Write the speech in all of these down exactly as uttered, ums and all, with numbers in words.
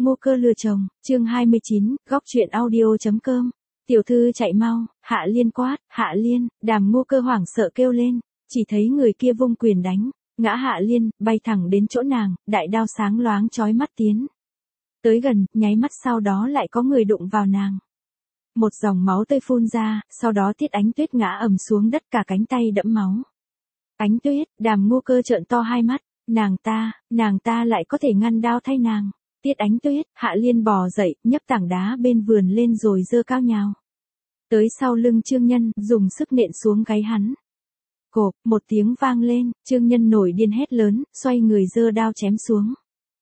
Ngô Cơ lừa chồng, chương hai mươi chín, góc truyện audio.com. Tiểu thư chạy mau, Hạ Liên quát, Hạ Liên, Đàm Ngô Cơ hoảng sợ kêu lên, chỉ thấy người kia vung quyền đánh, ngã Hạ Liên, bay thẳng đến chỗ nàng, đại đao sáng loáng chói mắt tiến. Tới gần, nháy mắt sau đó lại có người đụng vào nàng. Một dòng máu tươi phun ra, sau đó Tiết Ánh Tuyết ngã ầm xuống đất cả cánh tay đẫm máu. Ánh Tuyết, Đàm Ngô Cơ trợn to hai mắt, nàng ta, nàng ta lại có thể ngăn đao thay nàng. Tiết Ánh Tuyết, Hạ Liên bò dậy, nhấc tảng đá bên vườn lên rồi giơ cao nhào. Tới sau lưng Trương Nhân, dùng sức nện xuống gáy hắn. Cộp, một tiếng vang lên, Trương Nhân nổi điên hét lớn, xoay người giơ đao chém xuống.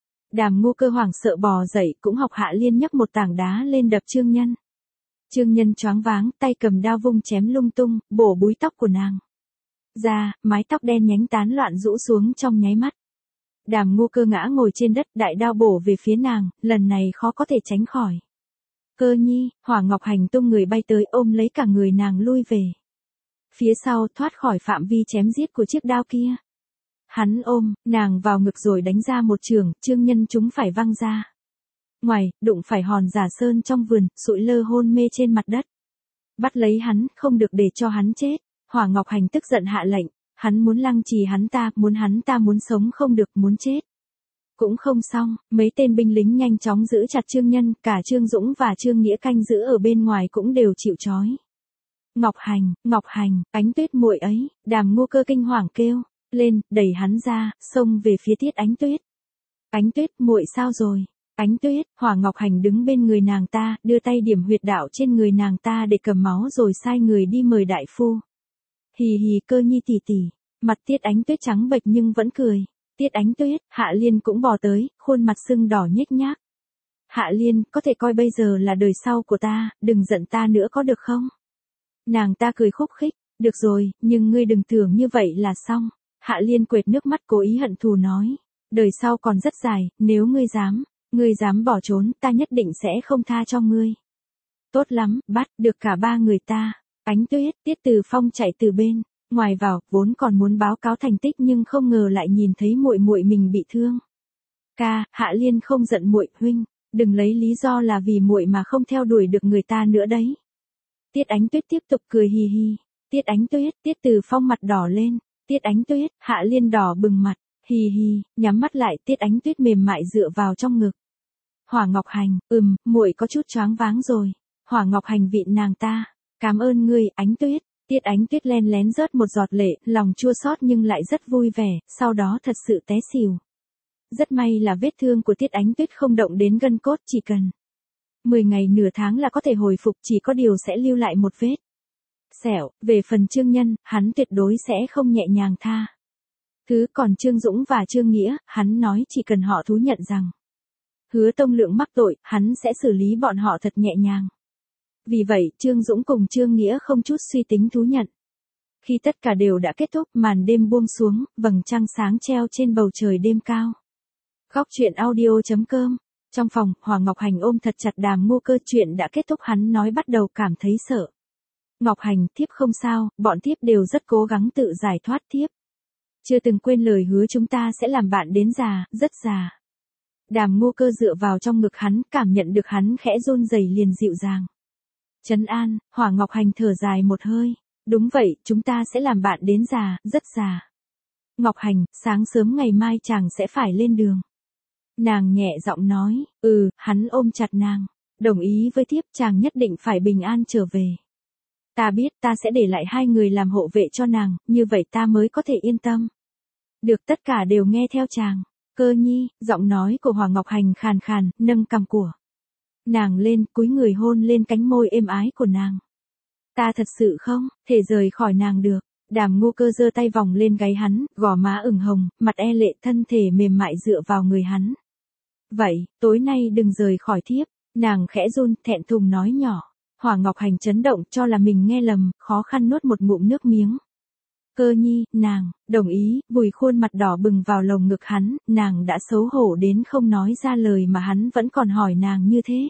Đàm Ngô Cơ hoảng sợ bò dậy, cũng học Hạ Liên nhấc một tảng đá lên đập Trương Nhân. Trương Nhân choáng váng, tay cầm đao vung chém lung tung, bổ búi tóc của nàng ra, mái tóc đen nhánh tán loạn rũ xuống trong nháy mắt. Đàm Ngô Cơ ngã ngồi trên đất, đại đao bổ về phía nàng, lần này khó có thể tránh khỏi. Cơ nhi, Hỏa Ngọc Hành tung người bay tới ôm lấy cả người nàng lui về. Phía sau thoát khỏi phạm vi chém giết của chiếc đao kia. Hắn ôm, nàng vào ngực rồi đánh ra một trường, Trương Nhân chúng phải văng ra. Ngoài, đụng phải hòn giả sơn trong vườn, sụi lơ hôn mê trên mặt đất. Bắt lấy hắn, không được để cho hắn chết. Hỏa Ngọc Hành tức giận hạ lệnh, hắn muốn lăng trì hắn ta, muốn hắn ta muốn sống không được, muốn chết. Cũng không xong, mấy tên binh lính nhanh chóng giữ chặt Trương Nhân, cả Trương Dũng và Trương Nghĩa canh giữ ở bên ngoài cũng đều chịu trói. Ngọc Hành, Ngọc Hành, Ánh Tuyết muội ấy, Đàm Ngô Cơ kinh hoàng kêu lên, đẩy hắn ra, xông về phía Tiết Ánh Tuyết. Ánh Tuyết muội sao rồi? Ánh Tuyết, Hỏa Ngọc Hành đứng bên người nàng ta, đưa tay điểm huyệt đạo trên người nàng ta để cầm máu rồi sai người đi mời đại phu. Hì hì Cơ nhi tỷ tỷ, mặt Tiết Ánh Tuyết trắng bệch nhưng vẫn cười. Tiết Ánh Tuyết, Hạ Liên cũng bò tới, khuôn mặt sưng đỏ nhếch nhác. Hạ Liên, có thể coi bây giờ là đời sau của ta, đừng giận ta nữa có được không? Nàng ta cười khúc khích, được rồi, nhưng ngươi đừng tưởng như vậy là xong. Hạ Liên quệt nước mắt cố ý hận thù nói, đời sau còn rất dài, nếu ngươi dám, ngươi dám bỏ trốn, ta nhất định sẽ không tha cho ngươi. Tốt lắm, bắt được cả ba người ta. Ánh Tuyết, Tiết Từ Phong chạy từ bên ngoài vào, vốn còn muốn báo cáo thành tích nhưng không ngờ lại nhìn thấy muội muội mình bị thương. Ca, Hạ Liên không giận muội, huynh, đừng lấy lý do là vì muội mà không theo đuổi được người ta nữa đấy. Tiết Ánh Tuyết tiếp tục cười hì hì. Tiết Ánh Tuyết, Tiết Từ Phong mặt đỏ lên. Tiết Ánh Tuyết, Hạ Liên đỏ bừng mặt, hì hì, nhắm mắt lại. Tiết Ánh Tuyết mềm mại dựa vào trong ngực. Hỏa Ngọc Hành, ừm, muội có chút choáng váng rồi. Hỏa Ngọc Hành vịn nàng ta, cảm ơn ngươi, Ánh Tuyết. Tiết Ánh Tuyết len lén rớt một giọt lệ, lòng chua xót nhưng lại rất vui vẻ, sau đó thật sự té xỉu. Rất may là vết thương của Tiết Ánh Tuyết không động đến gân cốt, chỉ cần mười ngày nửa tháng là có thể hồi phục, chỉ có điều sẽ lưu lại một vết sẹo. Về phần Trương Nhân, hắn tuyệt đối sẽ không nhẹ nhàng tha thứ, còn Trương Dũng và Trương Nghĩa, hắn nói chỉ cần họ thú nhận rằng Hứa Tông Lượng mắc tội, hắn sẽ xử lý bọn họ thật nhẹ nhàng. Vì vậy, Trương Dũng cùng Trương Nghĩa không chút suy tính thú nhận. Khi tất cả đều đã kết thúc, màn đêm buông xuống, vầng trăng sáng treo trên bầu trời đêm cao. Góc truyện audio.com. Trong phòng, Hỏa Ngọc Hành ôm thật chặt Đàm Ngô Cơ, chuyện đã kết thúc hắn nói bắt đầu cảm thấy sợ. Ngọc Hành, thiếp không sao, bọn thiếp đều rất cố gắng tự giải thoát thiếp. Chưa từng quên lời hứa chúng ta sẽ làm bạn đến già, rất già. Đàm Ngô Cơ dựa vào trong ngực hắn, cảm nhận được hắn khẽ run rẩy liền dịu dàng trấn an. Hỏa Ngọc Hành thở dài một hơi, đúng vậy, chúng ta sẽ làm bạn đến già, rất già. Ngọc Hành, sáng sớm ngày mai chàng sẽ phải lên đường. Nàng nhẹ giọng nói, ừ, hắn ôm chặt nàng, đồng ý với thiếp, chàng nhất định phải bình an trở về. Ta biết, ta sẽ để lại hai người làm hộ vệ cho nàng, như vậy ta mới có thể yên tâm. Được, tất cả đều nghe theo chàng. Cơ nhi, giọng nói của Hỏa Ngọc Hành khàn khàn, nâng cằm của nàng lên, cúi người hôn lên cánh môi êm ái của nàng. Ta thật sự không thể rời khỏi nàng được. Đàm Ngô Cơ giơ tay vòng lên gáy hắn, gò má ửng hồng, mặt e lệ, thân thể mềm mại dựa vào người hắn. Vậy, tối nay đừng rời khỏi thiếp. Nàng khẽ run, thẹn thùng nói nhỏ. Hỏa Ngọc Hành chấn động, cho là mình nghe lầm, khó khăn nuốt một ngụm nước miếng. Cơ nhi, nàng, đồng ý, vùi khuôn mặt đỏ bừng vào lồng ngực hắn, nàng đã xấu hổ đến không nói ra lời mà hắn vẫn còn hỏi nàng như thế.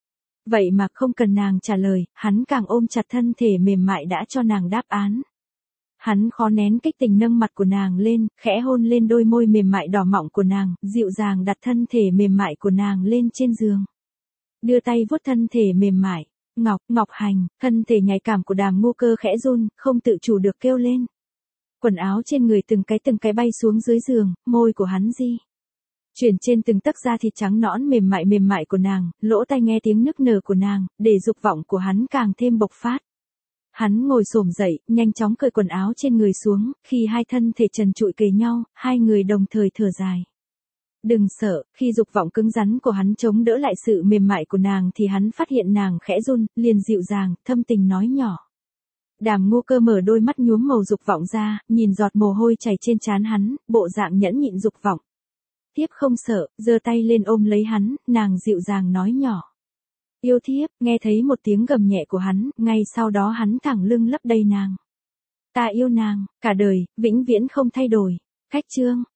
Vậy mà không cần nàng trả lời, hắn càng ôm chặt thân thể mềm mại đã cho nàng đáp án. Hắn khó nén kích tình nâng mặt của nàng lên, khẽ hôn lên đôi môi mềm mại đỏ mọng của nàng, dịu dàng đặt thân thể mềm mại của nàng lên trên giường. Đưa tay vuốt thân thể mềm mại. Ngọc, Ngọc Hành, thân thể nhạy cảm của Đàm Ngô Cơ khẽ run, không tự chủ được kêu lên. Quần áo trên người từng cái từng cái bay xuống dưới giường, môi của hắn di chuyển trên từng tấc da thịt trắng nõn mềm mại mềm mại của nàng, lỗ tai nghe tiếng nức nở của nàng, để dục vọng của hắn càng thêm bộc phát. Hắn ngồi xổm dậy, nhanh chóng cởi quần áo trên người xuống, khi hai thân thể trần trụi kề nhau, hai người đồng thời thở dài. Đừng sợ, khi dục vọng cứng rắn của hắn chống đỡ lại sự mềm mại của nàng thì hắn phát hiện nàng khẽ run, liền dịu dàng, thâm tình nói nhỏ. Đàm Ngô Cơ mở đôi mắt nhuốm màu dục vọng ra, nhìn giọt mồ hôi chảy trên trán hắn, bộ dạng nhẫn nhịn dục vọng. Thiếp không sợ, giơ tay lên ôm lấy hắn, nàng dịu dàng nói nhỏ. Yêu thiếp, nghe thấy một tiếng gầm nhẹ của hắn, ngay sau đó hắn thẳng lưng lấp đầy nàng. Ta yêu nàng, cả đời, vĩnh viễn không thay đổi. Khách chương.